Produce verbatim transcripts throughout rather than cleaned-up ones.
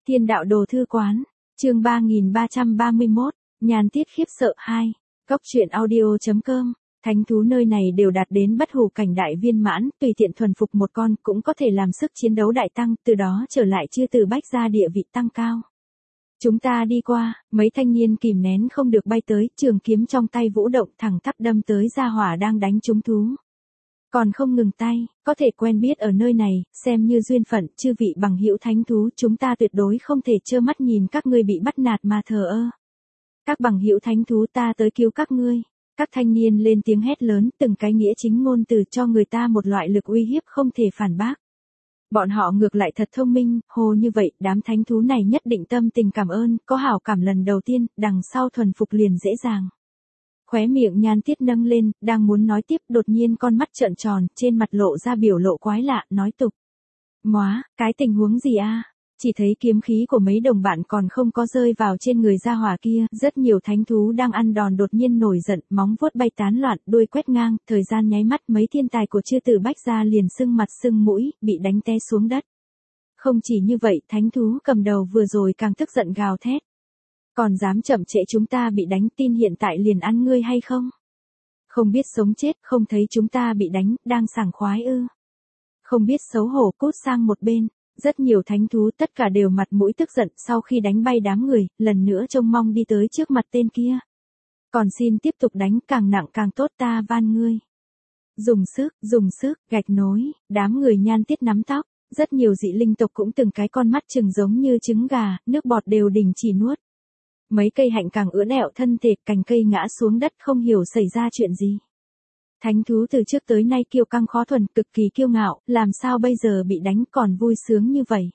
Thiên đạo đồ thư quán, chương ba nghìn ba trăm ba mươi mốt, Nhan Tiết khiếp sợ hai, Cốc truyện audio chấm com. Thánh thú nơi này đều đạt đến bất hủ cảnh đại viên mãn, tùy tiện thuần phục một con cũng có thể làm sức chiến đấu đại tăng, từ đó trở lại chư từ bách gia địa vị tăng cao. Chúng ta đi qua, mấy thanh niên kìm nén không được bay tới, trường kiếm trong tay vũ động thẳng tắp đâm tới gia hỏa đang đánh chúng thú. Còn không ngừng tay, có thể quen biết ở nơi này, xem như duyên phận, chư vị bằng hữu thánh thú, chúng ta tuyệt đối không thể trơ mắt nhìn các ngươi bị bắt nạt mà thờ ơ. Các bằng hữu thánh thú, ta tới cứu các ngươi. Các thanh niên lên tiếng hét lớn, từng cái nghĩa chính ngôn từ cho người ta một loại lực uy hiếp không thể phản bác. Bọn họ ngược lại thật thông minh, hồ như vậy, đám thánh thú này nhất định tâm tình cảm ơn, có hảo cảm lần đầu tiên, đằng sau thuần phục liền dễ dàng. Khóe miệng Nhan Tiết nâng lên, đang muốn nói tiếp, đột nhiên con mắt trợn tròn, trên mặt lộ ra biểu lộ quái lạ, nói tục. Móa, cái tình huống gì a? Chỉ thấy kiếm khí của mấy đồng bạn còn không có rơi vào trên người gia hỏa kia, rất nhiều thánh thú đang ăn đòn đột nhiên nổi giận, móng vuốt bay tán loạn, đuôi quét ngang, thời gian nháy mắt mấy thiên tài của chư tử bách gia liền sưng mặt sưng mũi, bị đánh té xuống đất. Không chỉ như vậy, thánh thú cầm đầu vừa rồi càng tức giận gào thét. Còn dám chậm trễ chúng ta bị đánh, tin hiện tại liền ăn ngươi hay không? Không biết sống chết, không thấy chúng ta bị đánh, đang sảng khoái ư? Không biết xấu hổ, cút sang một bên. Rất nhiều thánh thú tất cả đều mặt mũi tức giận, sau khi đánh bay đám người, lần nữa trông mong đi tới trước mặt tên kia. Còn xin tiếp tục đánh, càng nặng càng tốt, ta van ngươi. Dùng sức, dùng sức, gạch nối, đám người Nhan Tiết nắm tóc, rất nhiều dị linh tộc cũng từng cái con mắt trừng giống như trứng gà, nước bọt đều đình chỉ nuốt. Mấy cây hạnh càng ưỡn ẹo thân thể, cành cây ngã xuống đất, không hiểu xảy ra chuyện gì. Thánh thú từ trước tới nay kiêu căng khó thuần, cực kỳ kiêu ngạo, làm sao bây giờ bị đánh còn vui sướng như vậy.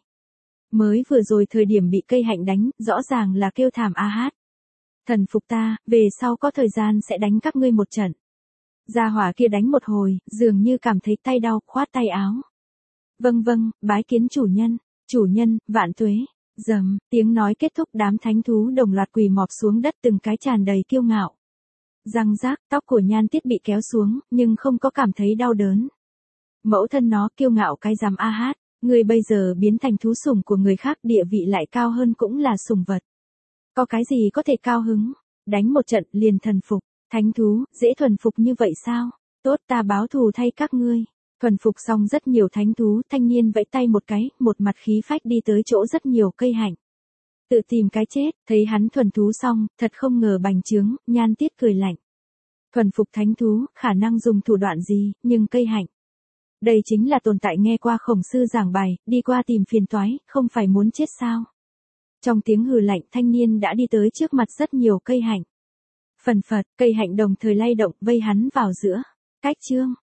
Mới vừa rồi thời điểm bị cây hạnh đánh, rõ ràng là kêu thảm a hát. Thần phục ta, về sau có thời gian sẽ đánh các ngươi một trận. Gia hỏa kia đánh một hồi, dường như cảm thấy tay đau, khoát tay áo. Vâng vâng, bái kiến chủ nhân, chủ nhân, vạn tuế. Dầm, tiếng nói kết thúc, đám thánh thú đồng loạt quỳ mọp xuống đất, từng cái tràn đầy kiêu ngạo. Răng rác, tóc của Nhan Tiết bị kéo xuống, nhưng không có cảm thấy đau đớn. Mẫu thân nó kiêu ngạo cái dám a hát, người bây giờ biến thành thú sủng của người khác, địa vị lại cao hơn cũng là sủng vật. Có cái gì có thể cao hứng, đánh một trận liền thần phục, thánh thú, dễ thuần phục như vậy sao? Tốt, ta báo thù thay các ngươi. Thuần phục xong rất nhiều thánh thú, thanh niên vẫy tay một cái, một mặt khí phách đi tới chỗ rất nhiều cây hạnh. Tự tìm cái chết, thấy hắn thuần thú xong, thật không ngờ bành trướng, Nhan Tiết cười lạnh. Thuần phục thánh thú, khả năng dùng thủ đoạn gì, nhưng cây hạnh. Đây chính là tồn tại nghe qua khổng sư giảng bài, đi qua tìm phiền toái, không phải muốn chết sao. Trong tiếng hừ lạnh, thanh niên đã đi tới trước mặt rất nhiều cây hạnh. Phần phật, cây hạnh đồng thời lay động, vây hắn vào giữa. Cách chương,